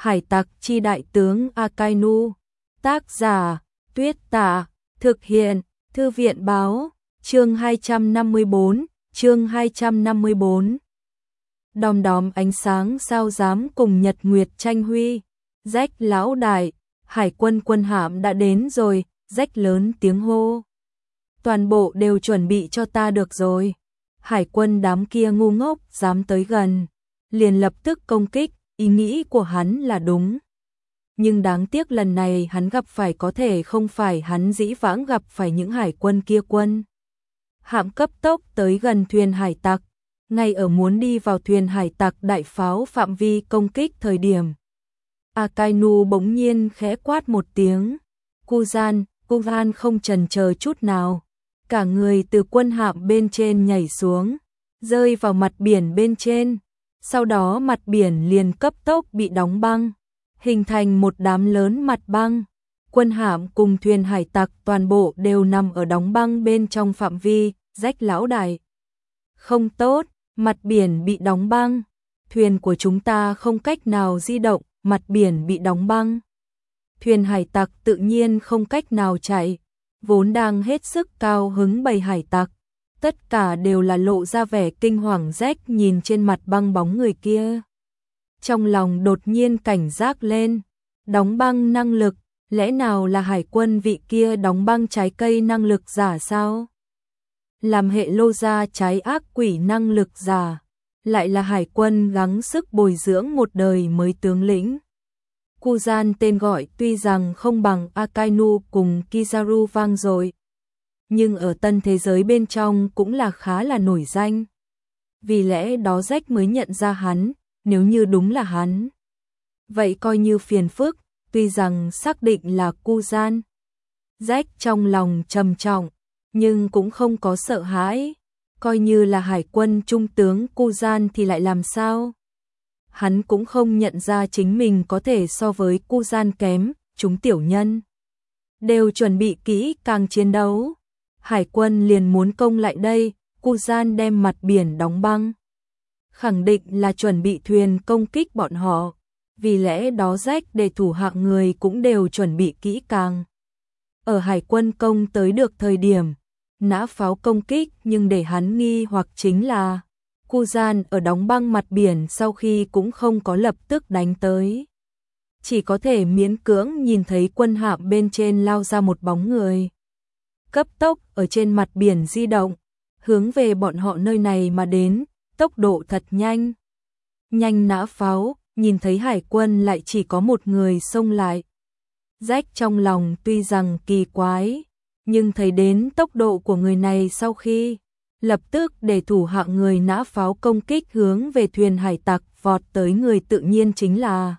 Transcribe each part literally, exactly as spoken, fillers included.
Hải tặc chi đại tướng Akainu. Tác giả Tuyết Tạ. Thực hiện Thư viện báo. Chương hai trăm năm mươi bốn. Chương hai trăm năm mươi bốn. Đom đóm ánh sáng sao dám cùng nhật nguyệt tranh huy. Rách lão đại, hải quân quân hạm đã đến rồi. Rách lớn tiếng hô. Toàn bộ đều chuẩn bị cho ta được rồi. Hải quân đám kia ngu ngốc dám tới gần, liền lập tức công kích. Ý nghĩ của hắn là đúng, nhưng đáng tiếc lần này hắn gặp phải có thể không phải hắn dĩ vãng gặp phải những hải quân kia. Quân hạm cấp tốc tới gần thuyền hải tặc, ngay ở muốn đi vào thuyền hải tặc đại pháo phạm vi công kích thời điểm, Akainu bỗng nhiên khẽ quát một tiếng. Kuzan, Kuzan không chần chờ chút nào, cả người từ quân hạm bên trên nhảy xuống, rơi vào mặt biển bên trên. Sau đó mặt biển liền cấp tốc bị đóng băng, hình thành một đám lớn mặt băng. Quân hạm cùng thuyền hải tặc toàn bộ đều nằm ở đóng băng bên trong phạm vi. Rách lão đại, không tốt, mặt biển bị đóng băng, thuyền của chúng ta không cách nào di động, mặt biển bị đóng băng. Thuyền hải tặc tự nhiên không cách nào chạy, vốn đang hết sức cao hứng bầy hải tặc. Tất cả đều là lộ ra vẻ kinh hoàng. Rách nhìn trên mặt băng bóng người kia, trong lòng đột nhiên cảnh giác lên. Đóng băng năng lực, lẽ nào là hải quân vị kia đóng băng trái cây năng lực giả sao? Làm hệ lô gia trái ác quỷ năng lực giả, lại là hải quân gắng sức bồi dưỡng một đời mới tướng lĩnh. Kuzan tên gọi tuy rằng không bằng Akainu cùng Kizaru vang dội, nhưng ở tân thế giới bên trong cũng là khá là nổi danh. Vì lẽ đó Rách mới nhận ra hắn, nếu như đúng là hắn, vậy coi như phiền phức. Tuy rằng xác định là Kuzan, Rách trong lòng trầm trọng, nhưng cũng không có sợ hãi. Coi như là hải quân trung tướng Kuzan thì lại làm sao? Hắn cũng không nhận ra chính mình có thể so với Kuzan kém. Chúng tiểu nhân đều chuẩn bị kỹ càng chiến đấu. Hải quân liền muốn công lại đây. Kuzan đem mặt biển đóng băng, khẳng định là chuẩn bị thuyền công kích bọn họ. Vì lẽ đó Rách để thủ hạ người cũng đều chuẩn bị kỹ càng. Ở hải quân công tới được thời điểm, nã pháo công kích, nhưng để hắn nghi hoặc chính là Kuzan ở đóng băng mặt biển sau khi cũng không có lập tức đánh tới. Chỉ có thể miễn cưỡng nhìn thấy quân hạm bên trên lao ra một bóng người, cấp tốc ở trên mặt biển di động, hướng về bọn họ nơi này mà đến, tốc độ thật nhanh. Nhanh nã pháo, nhìn thấy hải quân lại chỉ có một người xông lại. Rách trong lòng tuy rằng kỳ quái, nhưng thấy đến tốc độ của người này sau khi, lập tức để thủ hạ người nã pháo công kích hướng về thuyền hải tặc vọt tới. Người tự nhiên chính là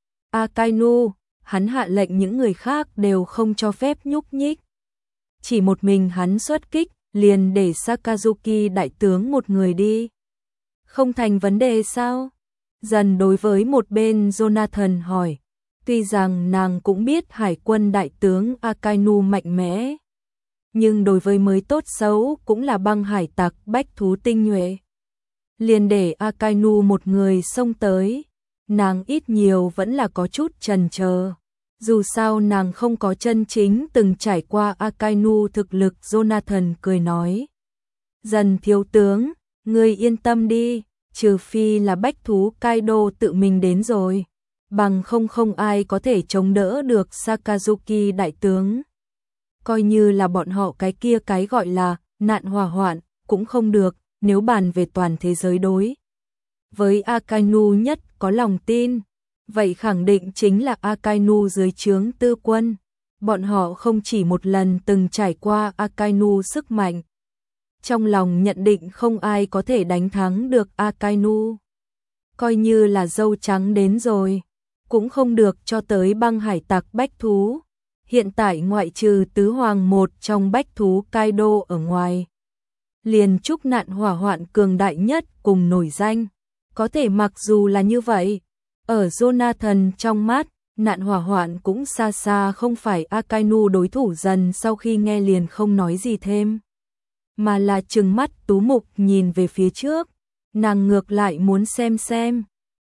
Akainu. Hắn hạ lệnh những người khác đều không cho phép nhúc nhích. Chỉ một mình hắn xuất kích, liền để Sakazuki đại tướng một người đi. Không thành vấn đề sao? Dần đối với một bên Jonathan hỏi. Tuy rằng nàng cũng biết hải quân đại tướng Akainu mạnh mẽ, nhưng đối với mới tốt xấu cũng là băng hải tặc bách thú tinh nhuệ. Liền để Akainu một người xông tới, nàng ít nhiều vẫn là có chút chần chờ. Dù sao nàng không có chân chính từng trải qua Akainu thực lực. Jonathan cười nói. Dần thiếu tướng, ngươi yên tâm đi, trừ phi là bách thú Kaido tự mình đến rồi, bằng không không ai có thể chống đỡ được Sakazuki đại tướng. Coi như là bọn họ cái kia cái gọi là nạn hỏa hoạn cũng không được. Nếu bàn về toàn thế giới đối với Akainu nhất có lòng tin, vậy khẳng định chính là Akainu dưới trướng tư quân. Bọn họ không chỉ một lần từng trải qua Akainu sức mạnh, trong lòng nhận định không ai có thể đánh thắng được Akainu. Coi như là dâu trắng đến rồi, cũng không được cho tới băng hải tặc bách thú. Hiện tại ngoại trừ tứ hoàng một trong bách thú Kaido ở ngoài, liền trúc nạn hỏa hoạn cường đại nhất cùng nổi danh. Có thể mặc dù là như vậy, ở Jonathan trong mắt, nạn hỏa hoạn cũng xa xa không phải Akainu đối thủ. Dần sau khi nghe liền không nói gì thêm, mà là trừng mắt tú mục nhìn về phía trước. Nàng ngược lại muốn xem xem,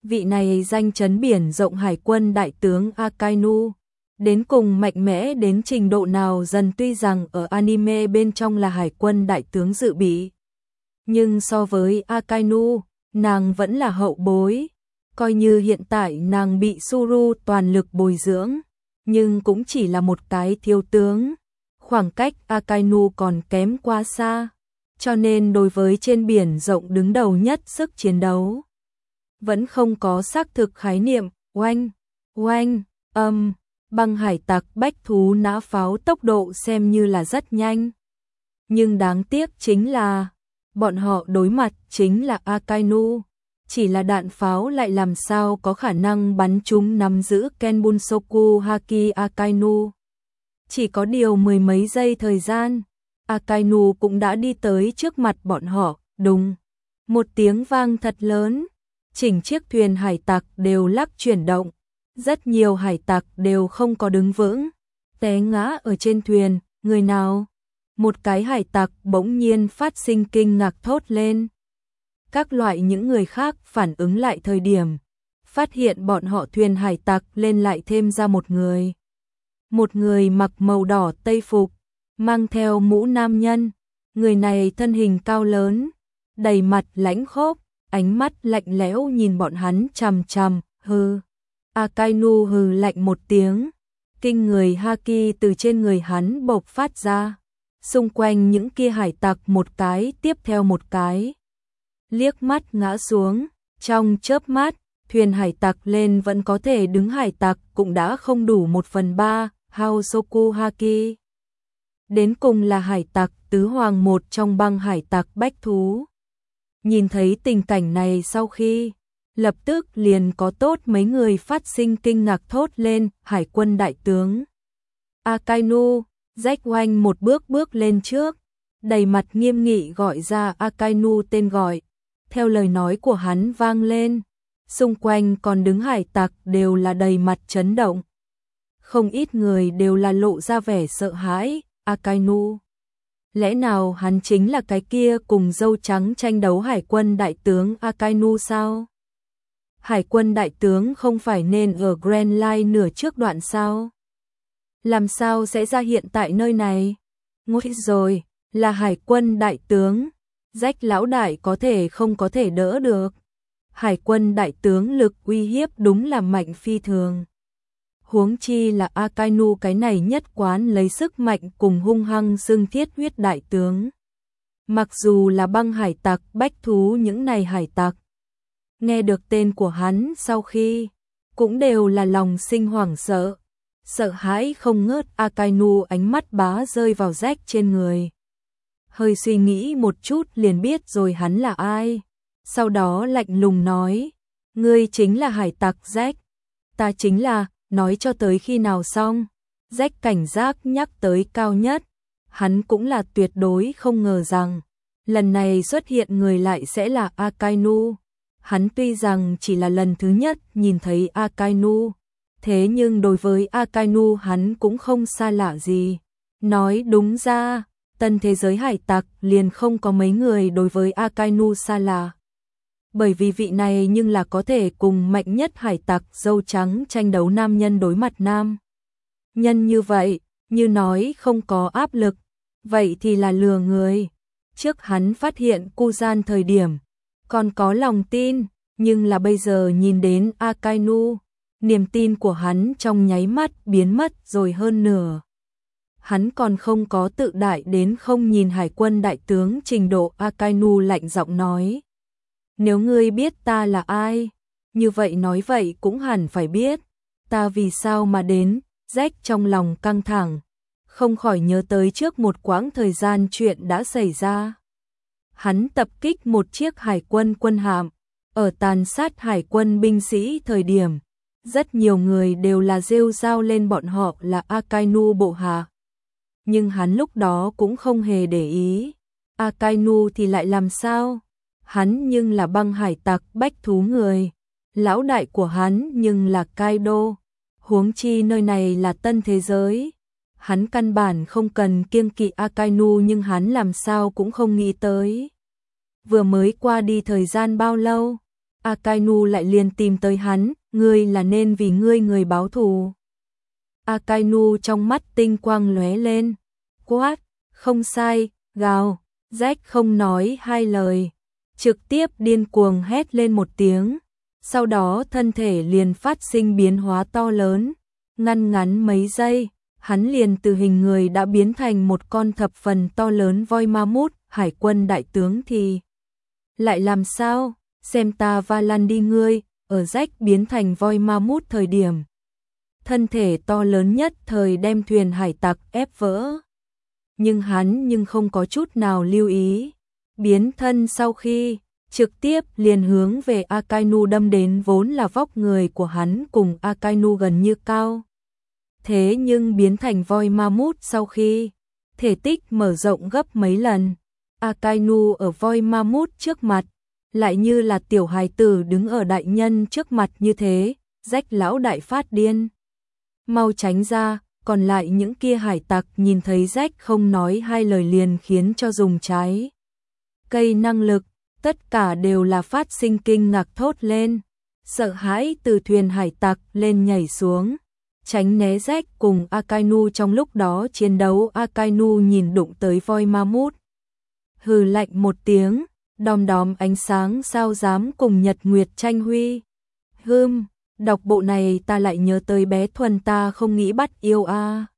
vị này danh chấn biển rộng hải quân đại tướng Akainu, đến cùng mạnh mẽ đến trình độ nào dần, tuy rằng ở anime bên trong là hải quân đại tướng dự bị. Nhưng so với Akainu, nàng vẫn là hậu bối, coi như hiện tại nàng bị Suru toàn lực bồi dưỡng, nhưng cũng chỉ là một cái thiếu tướng, khoảng cách Akainu còn kém quá xa, cho nên đối với trên biển rộng đứng đầu nhất sức chiến đấu, vẫn không có xác thực khái niệm. Oanh, oanh, âm, băng hải tặc bách thú nã pháo tốc độ xem như là rất nhanh. Nhưng đáng tiếc chính là, bọn họ đối mặt chính là Akainu, chỉ là đạn pháo lại làm sao có khả năng bắn chúng nắm giữ Kenbunsoku Haki Akainu. Chỉ có điều mười mấy giây thời gian, Akainu cũng đã đi tới trước mặt bọn họ, đùng, một tiếng vang thật lớn, chỉnh chiếc thuyền hải tặc đều lắc chuyển động, rất nhiều hải tặc đều không có đứng vững, té ngã ở trên thuyền. Người nào? Một cái hải tặc bỗng nhiên phát sinh kinh ngạc thốt lên. Các loại những người khác phản ứng lại thời điểm, phát hiện bọn họ thuyền hải tặc lên lại thêm ra một người. Một người mặc màu đỏ tây phục, mang theo mũ nam nhân. Người này thân hình cao lớn, đầy mặt lãnh khốc, ánh mắt lạnh lẽo nhìn bọn hắn chằm chằm. Hừ. Akainu hừ lạnh một tiếng, kinh người haki từ trên người hắn bộc phát ra. Xung quanh những kia hải tặc một cái tiếp theo một cái liếc mắt ngã xuống, trong chớp mắt, thuyền hải tặc lên vẫn có thể đứng hải tặc cũng đã không đủ một phần ba. Haosoku Haki. Đến cùng là hải tặc tứ hoàng, một trong băng hải tặc bách thú. Nhìn thấy tình cảnh này sau khi, lập tức liền có tốt mấy người phát sinh kinh ngạc thốt lên. Hải quân đại tướng Akainu, Rách Oanh một bước bước lên trước, đầy mặt nghiêm nghị gọi ra Akainu tên gọi. Theo lời nói của hắn vang lên, xung quanh còn đứng hải tặc đều là đầy mặt chấn động. Không ít người đều là lộ ra vẻ sợ hãi. Akainu, lẽ nào hắn chính là cái kia cùng dâu trắng tranh đấu hải quân đại tướng Akainu sao? Hải quân đại tướng không phải nên ở Grand Line nửa trước đoạn sao? Làm sao sẽ ra hiện tại nơi này? Ngôi rồi, là hải quân đại tướng, Rách lão đại có thể không có thể đỡ được. Hải quân đại tướng lực uy hiếp đúng là mạnh phi thường. Huống chi là Akainu cái này nhất quán lấy sức mạnh cùng hung hăng xưng thiết huyết đại tướng. Mặc dù là băng hải tặc bách thú, những này hải tặc nghe được tên của hắn sau khi cũng đều là lòng sinh hoảng sợ, sợ hãi không ngớt. Akainu ánh mắt bá rơi vào Rách trên người, hơi suy nghĩ một chút liền biết rồi hắn là ai, sau đó lạnh lùng nói: ngươi chính là hải tặc Rách? Ta chính là. Nói cho tới khi nào xong? Rách cảnh giác nhắc tới cao nhất. Hắn cũng là tuyệt đối không ngờ rằng lần này xuất hiện người lại sẽ là Akainu. Hắn tuy rằng chỉ là lần thứ nhất nhìn thấy Akainu, thế nhưng đối với Akainu hắn cũng không xa lạ gì. Nói đúng ra, tân thế giới hải tặc liền không có mấy người đối với Akainu xa lạ. Bởi vì vị này nhưng là có thể cùng mạnh nhất hải tặc dâu trắng tranh đấu nam nhân đối mặt nam nhân như vậy, như nói không có áp lực, vậy thì là lừa người. Trước hắn phát hiện Kuzan thời điểm, còn có lòng tin, nhưng là bây giờ nhìn đến Akainu, niềm tin của hắn trong nháy mắt biến mất rồi hơn nửa. Hắn còn không có tự đại đến không nhìn hải quân đại tướng trình độ. Akainu lạnh giọng nói: nếu ngươi biết ta là ai, như vậy nói vậy cũng hẳn phải biết ta vì sao mà đến. Rách trong lòng căng thẳng, không khỏi nhớ tới trước một quãng thời gian chuyện đã xảy ra. Hắn tập kích một chiếc hải quân quân hạm, ở tàn sát hải quân binh sĩ thời điểm, rất nhiều người đều là rêu rao lên bọn họ là Akainu bộ hạ. Nhưng hắn lúc đó cũng không hề để ý. Akainu thì lại làm sao? Hắn nhưng là băng hải tặc bách thú người, lão đại của hắn nhưng là Kaido. Huống chi nơi này là tân thế giới, hắn căn bản không cần kiêng kỵ Akainu, nhưng hắn làm sao cũng không nghĩ tới. Vừa mới qua đi thời gian bao lâu, Akainu lại liền tìm tới hắn, ngươi là nên vì ngươi người báo thù. Akainu trong mắt tinh quang lóe lên, quát, không sai, gào, Jack không nói hai lời, trực tiếp điên cuồng hét lên một tiếng, sau đó thân thể liền phát sinh biến hóa to lớn, ngăn ngắn mấy giây, hắn liền từ hình người đã biến thành một con thập phần to lớn voi ma mút, hải quân đại tướng thì lại làm sao, xem ta va lăn đi ngươi, ở Jack biến thành voi ma mút thời điểm. Thân thể to lớn nhất thời đem thuyền hải tặc ép vỡ. Nhưng hắn nhưng không có chút nào lưu ý. Biến thân sau khi, trực tiếp liền hướng về Akainu đâm đến, vốn là vóc người của hắn cùng Akainu gần như cao. Thế nhưng biến thành voi ma mút sau khi, thể tích mở rộng gấp mấy lần. Akainu ở voi ma mút trước mặt, lại như là tiểu hài tử đứng ở đại nhân trước mặt như thế, Jack lão đại phát điên. Mau tránh ra, còn lại những kia hải tặc nhìn thấy Jack không nói hai lời liền khiến cho dùng trái cây năng lực, tất cả đều là phát sinh kinh ngạc thốt lên, sợ hãi từ thuyền hải tặc lên nhảy xuống, tránh né Jack cùng Akainu. Trong lúc đó chiến đấu, Akainu nhìn đụng tới voi ma mút, hừ lạnh một tiếng, đom đóm ánh sáng sao dám cùng nhật nguyệt tranh huy. Hừm, đọc bộ này ta lại nhớ tới bé Thuần, ta không nghĩ bắt yêu a.